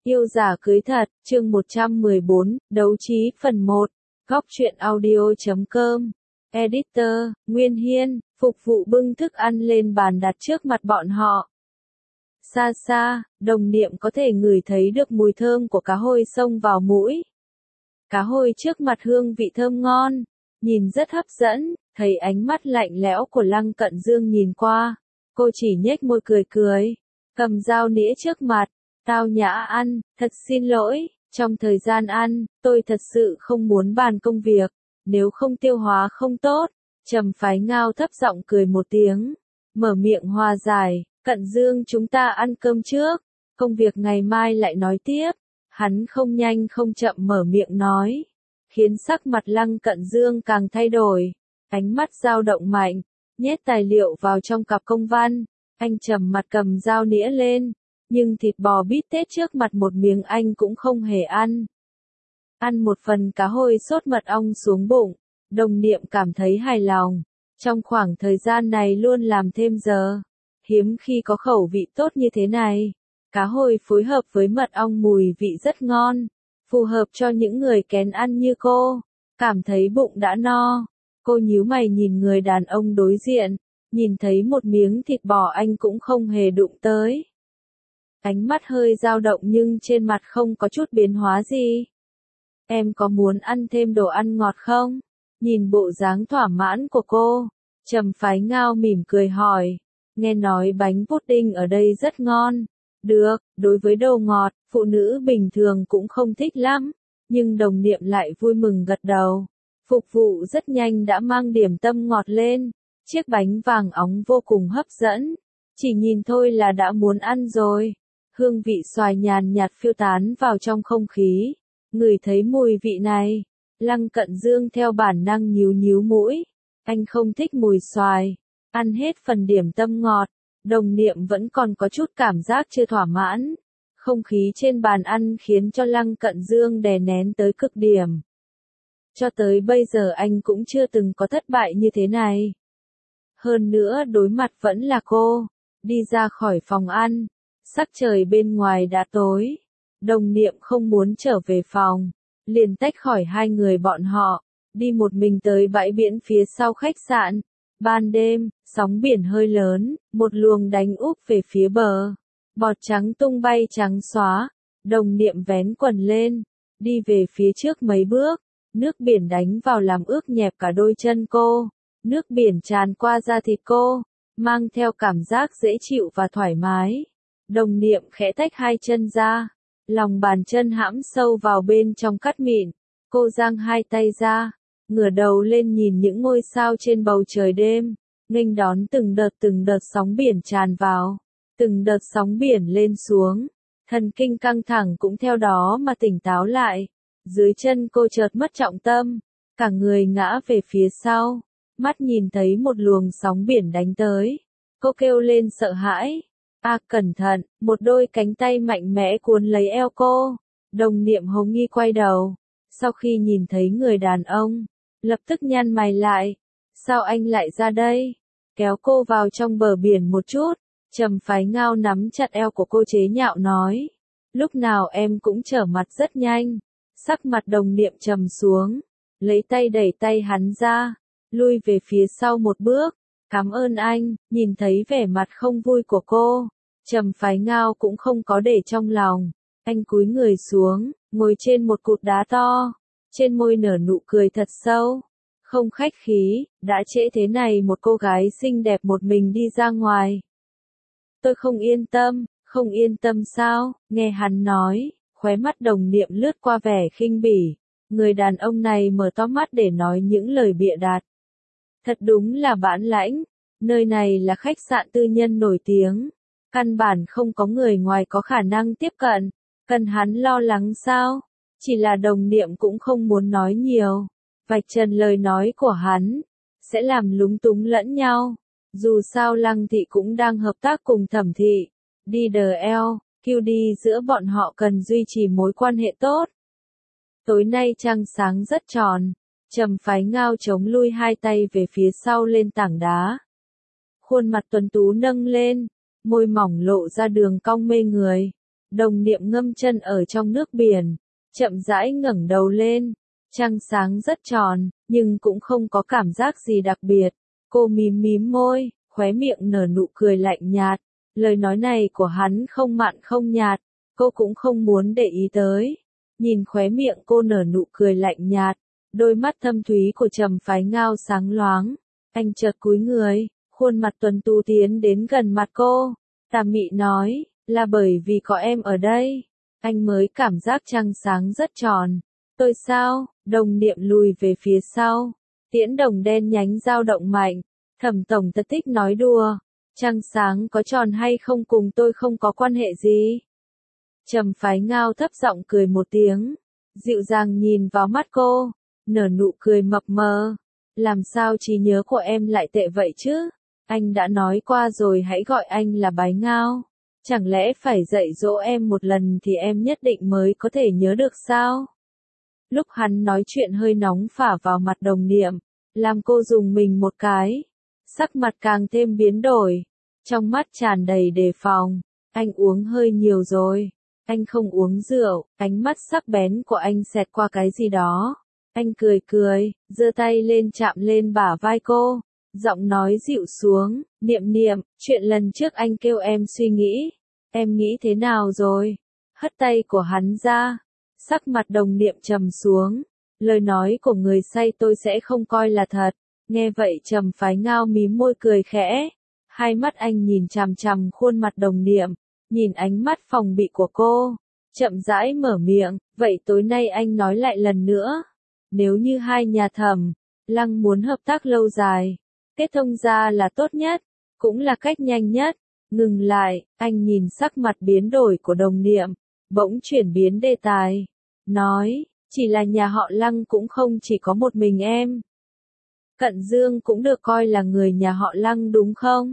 Yêu giả cưới thật, chương 114, đấu trí phần 1, góc truyện audio.com, editor, Nguyên Hiên, phục vụ bưng thức ăn lên bàn đặt trước mặt bọn họ. Xa xa, đồng niệm có thể ngửi thấy được mùi thơm của cá hôi xông vào mũi. Cá hôi trước mặt hương vị thơm ngon, nhìn rất hấp dẫn, thấy ánh mắt lạnh lẽo của Lăng Cận Dương nhìn qua, cô chỉ nhếch môi cười cười, cầm dao nĩa trước mặt. Tao nhã ăn, thật xin lỗi, trong thời gian ăn, tôi thật sự không muốn bàn công việc, nếu không tiêu hóa không tốt. Trầm Phái Ngao thấp giọng cười một tiếng, mở miệng hòa giải, Cận Dương chúng ta ăn cơm trước, công việc ngày mai lại nói tiếp. Hắn không nhanh không chậm mở miệng nói, khiến sắc mặt Lăng Cận Dương càng thay đổi, ánh mắt dao động mạnh, nhét tài liệu vào trong cặp công văn, anh trầm mặt cầm dao nĩa lên. Nhưng thịt bò bít tết trước mặt một miếng anh cũng không hề ăn. Ăn một phần cá hôi sốt mật ong xuống bụng, đồng niệm cảm thấy hài lòng. Trong khoảng thời gian này luôn làm thêm giờ, hiếm khi có khẩu vị tốt như thế này. Cá hôi phối hợp với mật ong mùi vị rất ngon, phù hợp cho những người kén ăn như cô. Cảm thấy bụng đã no, cô nhíu mày nhìn người đàn ông đối diện, nhìn thấy một miếng thịt bò anh cũng không hề đụng tới. Ánh mắt hơi dao động nhưng trên mặt không có chút biến hóa gì. Em có muốn ăn thêm đồ ăn ngọt không? Nhìn bộ dáng thỏa mãn của cô, Trầm Phái Ngao mỉm cười hỏi. Nghe nói bánh pudding ở đây rất ngon. Được, đối với đồ ngọt, phụ nữ bình thường cũng không thích lắm. Nhưng đồng niệm lại vui mừng gật đầu. Phục vụ rất nhanh đã mang điểm tâm ngọt lên. Chiếc bánh vàng óng vô cùng hấp dẫn. Chỉ nhìn thôi là đã muốn ăn rồi. Hương vị xoài nhàn nhạt phiêu tán vào trong không khí. Ngửi thấy mùi vị này, Lăng Cận Dương theo bản năng nhíu nhíu mũi. Anh không thích mùi xoài. Ăn hết phần điểm tâm ngọt, đồng niệm vẫn còn có chút cảm giác chưa thỏa mãn. Không khí trên bàn ăn khiến cho Lăng Cận Dương đè nén tới cực điểm. Cho tới bây giờ anh cũng chưa từng có thất bại như thế này. Hơn nữa đối mặt vẫn là cô. Đi ra khỏi phòng ăn. Sắc trời bên ngoài đã tối, đồng niệm không muốn trở về phòng, liền tách khỏi hai người bọn họ, đi một mình tới bãi biển phía sau khách sạn. Ban đêm, sóng biển hơi lớn, một luồng đánh úp về phía bờ, bọt trắng tung bay trắng xóa, đồng niệm vén quần lên, đi về phía trước mấy bước, nước biển đánh vào làm ướt nhẹp cả đôi chân cô, nước biển tràn qua da thịt cô, mang theo cảm giác dễ chịu và thoải mái. Đồng niệm khẽ tách hai chân ra, lòng bàn chân hãm sâu vào bên trong cát mịn, cô giang hai tay ra, ngửa đầu lên nhìn những ngôi sao trên bầu trời đêm, nghênh đón từng đợt sóng biển tràn vào, từng đợt sóng biển lên xuống, thần kinh căng thẳng cũng theo đó mà tỉnh táo lại, dưới chân cô chợt mất trọng tâm, cả người ngã về phía sau, mắt nhìn thấy một luồng sóng biển đánh tới, cô kêu lên sợ hãi. Cẩn thận, một đôi cánh tay mạnh mẽ cuốn lấy eo cô. Đồng niệm hồ nghi quay đầu. Sau khi nhìn thấy người đàn ông, lập tức nhăn mày lại. Sao anh lại ra đây? Kéo cô vào trong bờ biển một chút. Trầm Phái Ngao nắm chặt eo của cô chế nhạo nói. Lúc nào em cũng trở mặt rất nhanh. Sắc mặt đồng niệm trầm xuống. Lấy tay đẩy tay hắn ra. Lui về phía sau một bước. Cảm ơn anh, nhìn thấy vẻ mặt không vui của cô. Trầm Phái Ngao cũng không có để trong lòng. Anh cúi người xuống, ngồi trên một cụt đá to. Trên môi nở nụ cười thật sâu. Không khách khí, đã trễ thế này một cô gái xinh đẹp một mình đi ra ngoài. Tôi không yên tâm sao? Nghe hắn nói, khóe mắt đồng niệm lướt qua vẻ khinh bỉ. Người đàn ông này mở to mắt để nói những lời bịa đặt. Thật đúng là bản lãnh, nơi này là khách sạn tư nhân nổi tiếng. Căn bản không có người ngoài có khả năng tiếp cận, cần hắn lo lắng sao? Chỉ là đồng niệm cũng không muốn nói nhiều. Vạch trần lời nói của hắn, sẽ làm lúng túng lẫn nhau. Dù sao Lăng Thị cũng đang hợp tác cùng Thẩm Thị. QD giữa bọn họ cần duy trì mối quan hệ tốt. Tối nay trăng sáng rất tròn. Trầm Phái Ngao chống lui hai tay về phía sau lên tảng đá. Khuôn mặt tuấn tú nâng lên, môi mỏng lộ ra đường cong mê người. Đồng niệm ngâm chân ở trong nước biển, chậm rãi ngẩng đầu lên. Trăng sáng rất tròn, nhưng cũng không có cảm giác gì đặc biệt. Cô mím mím môi, khóe miệng nở nụ cười lạnh nhạt. Lời nói này của hắn không mặn không nhạt, cô cũng không muốn để ý tới. Nhìn khóe miệng cô nở nụ cười lạnh nhạt, đôi mắt thâm thúy của Trầm Phái Ngao sáng loáng. Anh chợt cúi người, khuôn mặt tuấn tú tiến đến gần mặt cô. Tà mị nói, là bởi vì có em ở đây, anh mới cảm giác trăng sáng rất tròn. Tôi sao? Đồng niệm lùi về phía sau. Tiễn đồng đen nhánh dao động mạnh. Thẩm tổng tật tích nói đùa. Trăng sáng có tròn hay không cùng tôi không có quan hệ gì. Trầm Phái Ngao thấp giọng cười một tiếng. Dịu dàng nhìn vào mắt cô. Nở nụ cười mập mờ. Làm sao trí nhớ của em lại tệ vậy chứ? Anh đã nói qua rồi, hãy gọi anh là Bái Ngao. Chẳng lẽ phải dạy dỗ em một lần thì em nhất định mới có thể nhớ được sao? Lúc hắn nói chuyện hơi nóng phả vào mặt đồng niệm, làm cô rùng mình một cái. Sắc mặt càng thêm biến đổi, trong mắt tràn đầy đề phòng. Anh uống hơi nhiều rồi. Anh không uống rượu. Ánh mắt sắc bén của anh xẹt qua cái gì đó. Anh cười cười, giơ tay lên chạm lên bả vai cô. Giọng nói dịu xuống, niệm niệm, chuyện lần trước anh kêu em suy nghĩ. Em nghĩ thế nào rồi? Hất tay của hắn ra. Sắc mặt đồng niệm trầm xuống. Lời nói của người say tôi sẽ không coi là thật. Nghe vậy Trầm Phái Ngao mím môi cười khẽ. Hai mắt anh nhìn chằm chằm khuôn mặt đồng niệm. Nhìn ánh mắt phòng bị của cô. Chậm rãi mở miệng. Vậy tối nay anh nói lại lần nữa. Nếu như hai nhà Thẩm, Lăng muốn hợp tác lâu dài, kết thông ra là tốt nhất. Cũng là cách nhanh nhất. Ngừng lại, anh nhìn sắc mặt biến đổi của đồng niệm. Bỗng chuyển biến đề tài. Nói, chỉ là nhà họ Lăng cũng không chỉ có một mình em. Cận Dương cũng được coi là người nhà họ Lăng đúng không?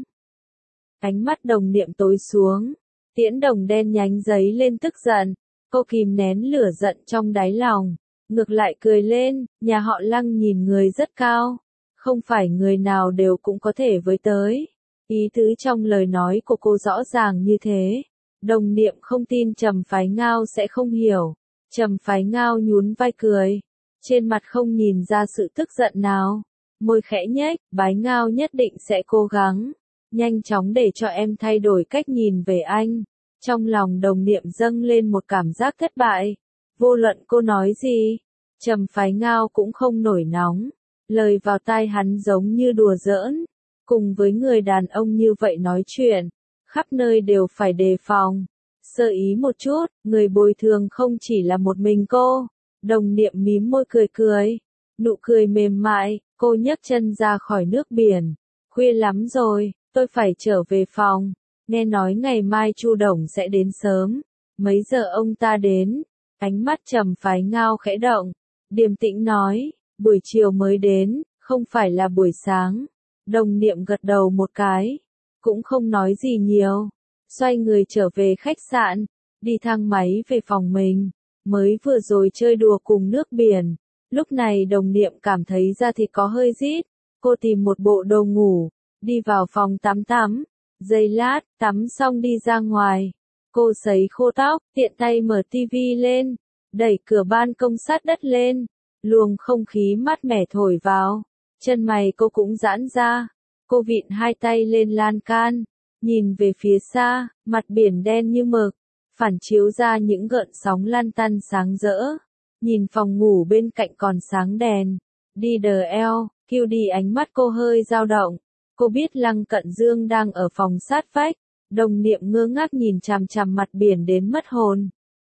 Ánh mắt đồng niệm tối xuống. Tiễn đồng đen nhánh giấy lên tức giận. Cô kìm nén lửa giận trong đáy lòng. Ngược lại cười lên, nhà họ Lăng nhìn người rất cao. Không phải người nào đều cũng có thể với tới. Ý tứ trong lời nói của cô rõ ràng như thế. Đồng niệm không tin Trầm Phái Ngao sẽ không hiểu. Trầm Phái Ngao nhún vai cười. Trên mặt không nhìn ra sự tức giận nào. Môi khẽ nhếch, Bái Ngao nhất định sẽ cố gắng. Nhanh chóng để cho em thay đổi cách nhìn về anh. Trong lòng đồng niệm dâng lên một cảm giác thất bại. Vô luận cô nói gì, Trầm Phái Ngao cũng không nổi nóng. Lời vào tai hắn giống như đùa giỡn. Cùng với người đàn ông như vậy nói chuyện, khắp nơi đều phải đề phòng. Sơ ý một chút, người bồi thường không chỉ là một mình cô. Đồng niệm mím môi cười cười. Nụ cười mềm mại, cô nhấc chân ra khỏi nước biển. Khuya lắm rồi, tôi phải trở về phòng. Nghe nói ngày mai Chu Đồng sẽ đến sớm. Mấy giờ ông ta đến? Ánh mắt Trầm Phái Ngao khẽ động. Điềm tĩnh nói, buổi chiều mới đến, không phải là buổi sáng. Đồng niệm gật đầu một cái. Cũng không nói gì nhiều. Xoay người trở về khách sạn. Đi thang máy về phòng mình. Mới vừa rồi chơi đùa cùng nước biển. Lúc này đồng niệm cảm thấy da thịt có hơi rít. Cô tìm một bộ đồ ngủ. Đi vào phòng tắm. Giây lát, tắm xong đi ra ngoài. Cô sấy khô tóc, tiện tay mở tivi lên. Đẩy cửa ban công sát đất lên. Luồng không khí mát mẻ thổi vào. Chân mày cô cũng giãn ra. Cô vịn hai tay lên lan can. Nhìn về phía xa, mặt biển đen như mực. Phản chiếu ra những gợn sóng lan tăn sáng rỡ. Nhìn phòng ngủ bên cạnh còn sáng đèn. Đi đờ eo, kêu đi ánh mắt cô hơi dao động. Cô biết Lăng Cận Dương đang ở phòng sát vách. Đồng niệm ngơ ngác nhìn chằm chằm mặt biển đến mất hồn.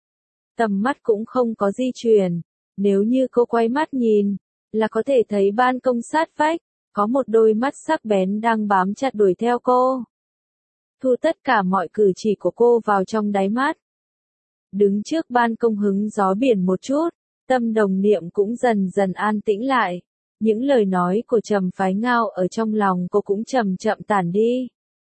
Tầm mắt cũng không có di chuyển. Nếu như cô quay mắt nhìn, là có thể thấy ban công sát vách. Có một đôi mắt sắc bén đang bám chặt đuổi theo cô. Thu tất cả mọi cử chỉ của cô vào trong đáy mắt. Đứng trước ban công hứng gió biển một chút, tâm đồng niệm cũng dần dần an tĩnh lại. Những lời nói của Trầm Phái Ngao ở trong lòng cô cũng chậm chậm tản đi.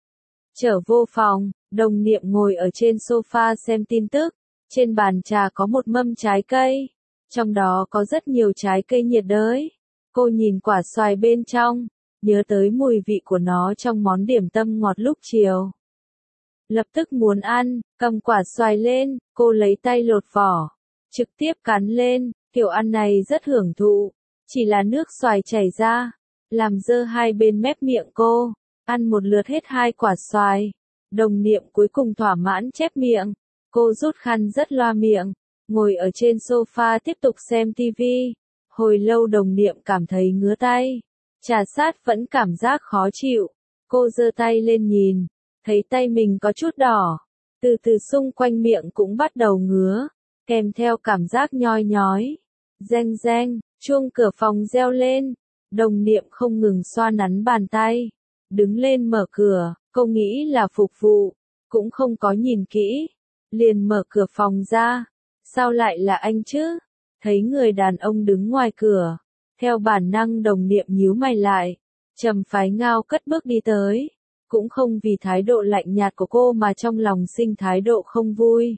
Trở vô phòng, đồng niệm ngồi ở trên sofa xem tin tức. Trên bàn trà có một mâm trái cây. Trong đó có rất nhiều trái cây nhiệt đới. Cô nhìn quả xoài bên trong, nhớ tới mùi vị của nó trong món điểm tâm ngọt lúc chiều. lập tức muốn ăn, cầm quả xoài lên, cô lấy tay lột vỏ, trực tiếp cắn lên, kiểu ăn này rất hưởng thụ, chỉ là nước xoài chảy ra, làm dơ hai bên mép miệng cô, ăn một lượt hết 2 quả xoài. Đồng Niệm cuối cùng thỏa mãn chép miệng, cô rút khăn rất loa miệng, ngồi ở trên sofa tiếp tục xem tivi. Hồi lâu Đồng Niệm cảm thấy ngứa tay, trà sát vẫn cảm giác khó chịu, cô giơ tay lên nhìn, thấy tay mình có chút đỏ, từ từ xung quanh miệng cũng bắt đầu ngứa, kèm theo cảm giác nhoi nhói. Reng reng, chuông cửa phòng reo lên, Đồng Niệm không ngừng xoa nắn bàn tay, đứng lên mở cửa, cô nghĩ là phục vụ, cũng không có nhìn kỹ, liền mở cửa phòng ra, sao lại là anh chứ? Thấy người đàn ông đứng ngoài cửa, theo bản năng Đồng Niệm nhíu mày lại, Trầm Phái Ngao cất bước đi tới, cũng không vì thái độ lạnh nhạt của cô mà trong lòng sinh thái độ không vui.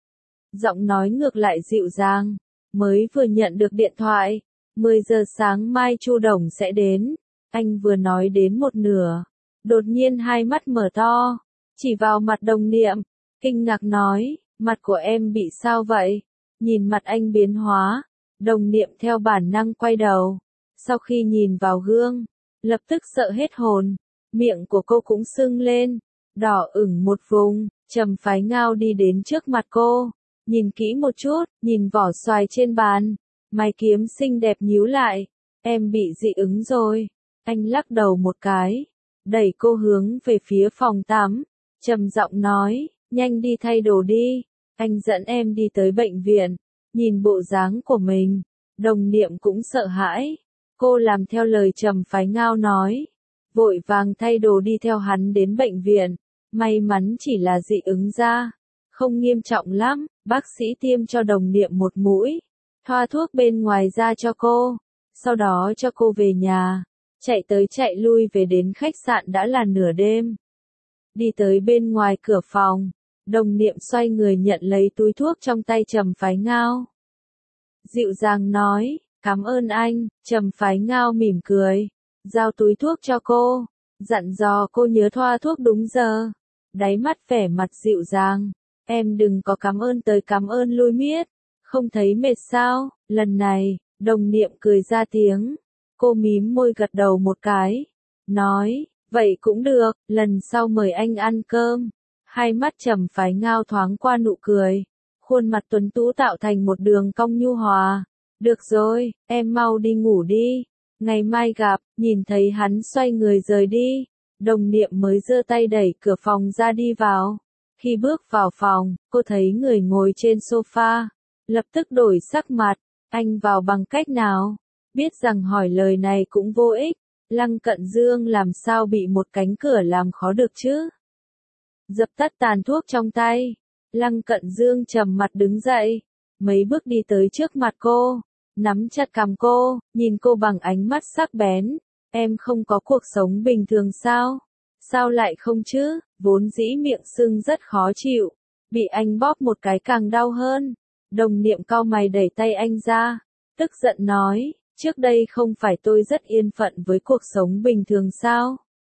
Giọng nói ngược lại dịu dàng, mới vừa nhận được điện thoại, 10 giờ sáng mai Chu Đồng sẽ đến, anh vừa nói đến một nửa, đột nhiên hai mắt mở to, chỉ vào mặt Đồng Niệm, kinh ngạc nói, mặt của em bị sao vậy? Nhìn mặt anh biến hóa, Đồng Niệm theo bản năng quay đầu, sau khi nhìn vào gương, lập tức sợ hết hồn, miệng của cô cũng sưng lên, đỏ ửng một vùng. Trầm Phái Ngao đi đến trước mặt cô, nhìn kỹ một chút, nhìn vỏ xoài trên bàn, mày kiếm xinh đẹp nhíu lại, em bị dị ứng rồi. Anh lắc đầu một cái, đẩy cô hướng về phía phòng tắm, trầm giọng nói, nhanh đi thay đồ đi, anh dẫn em đi tới bệnh viện. Nhìn bộ dáng của mình, Đồng Niệm cũng sợ hãi, cô làm theo lời Trầm Phái Ngao nói, vội vàng thay đồ đi theo hắn đến bệnh viện, may mắn chỉ là dị ứng da, không nghiêm trọng lắm, bác sĩ tiêm cho Đồng Niệm một mũi, thoa thuốc bên ngoài ra cho cô, sau đó cho cô về nhà, chạy tới chạy lui về đến khách sạn đã là nửa đêm. Đi tới bên ngoài cửa phòng, Đồng Niệm xoay người nhận lấy túi thuốc trong tay Trầm Phái Ngao. Dịu dàng nói, cảm ơn anh. Trầm Phái Ngao mỉm cười, giao túi thuốc cho cô, dặn dò cô nhớ thoa thuốc đúng giờ. Đáy mắt vẻ mặt dịu dàng, em đừng có cảm ơn tới cảm ơn lui miết, không thấy mệt sao? Lần này, Đồng Niệm cười ra tiếng, cô mím môi gật đầu một cái, nói, vậy cũng được, lần sau mời anh ăn cơm. Hai mắt Trầm Phái Ngao thoáng qua nụ cười, khuôn mặt tuấn tú tạo thành một đường cong nhu hòa. Được rồi, em mau đi ngủ đi, ngày mai gặp. Nhìn thấy hắn xoay người rời đi, Đồng Niệm mới giơ tay đẩy cửa phòng ra đi vào. Khi bước vào phòng, cô thấy người ngồi trên sofa, lập tức đổi sắc mặt, anh vào bằng cách nào? Biết rằng hỏi lời này cũng vô ích, Lăng Cận Dương làm sao bị một cánh cửa làm khó được chứ? Dập tắt tàn thuốc trong tay, Lăng Cận Dương trầm mặt đứng dậy, mấy bước đi tới trước mặt cô, nắm chặt cằm cô, nhìn cô bằng ánh mắt sắc bén, em không có cuộc sống bình thường sao? Sao lại không chứ? Vốn dĩ miệng sưng rất khó chịu, bị anh bóp một cái càng đau hơn. Đồng Niệm cau mày đẩy tay anh ra, tức giận nói, trước đây không phải tôi rất yên phận với cuộc sống bình thường sao?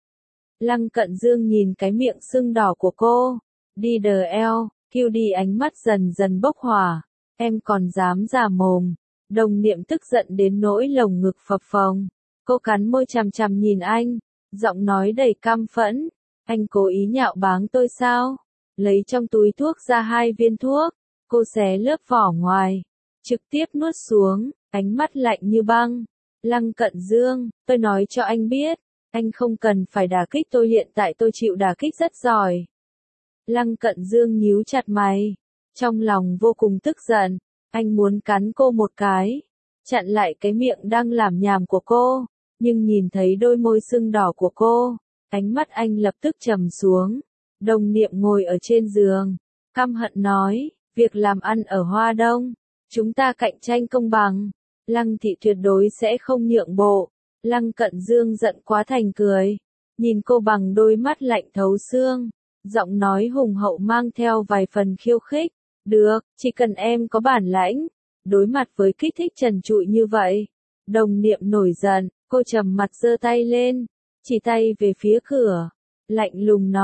Lăng Cận Dương nhìn cái miệng sưng đỏ của cô, đi đờ eo, kêu đi ánh mắt dần dần bốc hỏa, em còn dám giả mồm. Đồng Niệm tức giận đến nỗi lồng ngực phập phồng, cô cắn môi chằm chằm nhìn anh, giọng nói đầy căm phẫn, anh cố ý nhạo báng tôi sao? Lấy trong túi thuốc ra 2 viên thuốc, cô xé lớp vỏ ngoài, trực tiếp nuốt xuống, ánh mắt lạnh như băng. Lăng Cận Dương, tôi nói cho anh biết, anh không cần phải đả kích tôi, hiện tại tôi chịu đả kích rất giỏi. Lăng Cận Dương nhíu chặt mày, trong lòng vô cùng tức giận, anh muốn cắn cô một cái, chặn lại cái miệng đang làm nhảm của cô, nhưng nhìn thấy đôi môi sưng đỏ của cô, ánh mắt anh lập tức trầm xuống. Đồng Niệm ngồi ở trên giường, căm hận nói, việc làm ăn ở Hoa Đông, chúng ta cạnh tranh công bằng, Lăng thị tuyệt đối sẽ không nhượng bộ. Lăng Cận Dương giận quá thành cười, nhìn cô bằng đôi mắt lạnh thấu xương, giọng nói hùng hậu mang theo vài phần khiêu khích, được, chỉ cần em có bản lãnh. Đối mặt với kích thích trần trụi như vậy, Đồng Niệm nổi giận, cô trầm mặt giơ tay lên, chỉ tay về phía cửa, lạnh lùng nói,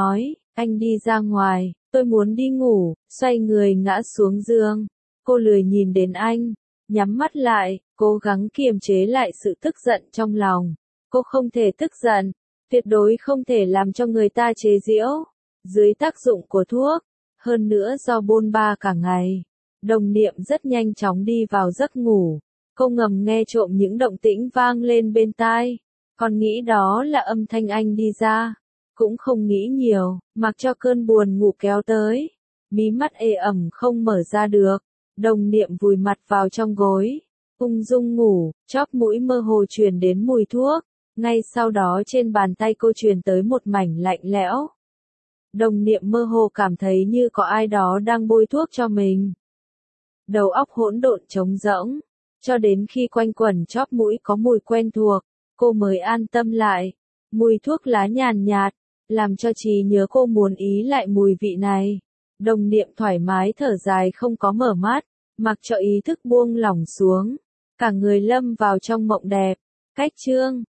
Anh đi ra ngoài, tôi muốn đi ngủ, xoay người ngã xuống giường. Cô lười nhìn đến anh, nhắm mắt lại, cố gắng kiềm chế lại sự tức giận trong lòng. Cô không thể tức giận, tuyệt đối không thể làm cho người ta chế giễu. Dưới tác dụng của thuốc, hơn nữa do bôn ba cả ngày, Đồng Niệm rất nhanh chóng đi vào giấc ngủ. Cô ngầm nghe trộm những động tĩnh vang lên bên tai, còn nghĩ đó là âm thanh anh đi ra. Cũng không nghĩ nhiều, mặc cho cơn buồn ngủ kéo tới. Mí mắt ê ẩm không mở ra được. Đồng Niệm vùi mặt vào trong gối, ung dung ngủ, chóp mũi mơ hồ truyền đến mùi thuốc. Ngay sau đó trên bàn tay cô truyền tới một mảnh lạnh lẽo. Đồng Niệm mơ hồ cảm thấy như có ai đó đang bôi thuốc cho mình. Đầu óc hỗn độn trống rỗng, cho đến khi quanh quẩn chóp mũi có mùi quen thuộc, cô mới an tâm lại. Mùi thuốc lá nhàn nhạt, làm cho trí nhớ cô muốn ý lại mùi vị này. Đồng Niệm thoải mái thở dài không có mở mắt, mặc cho ý thức buông lỏng xuống. Cả người lâm vào trong mộng đẹp. Cách chương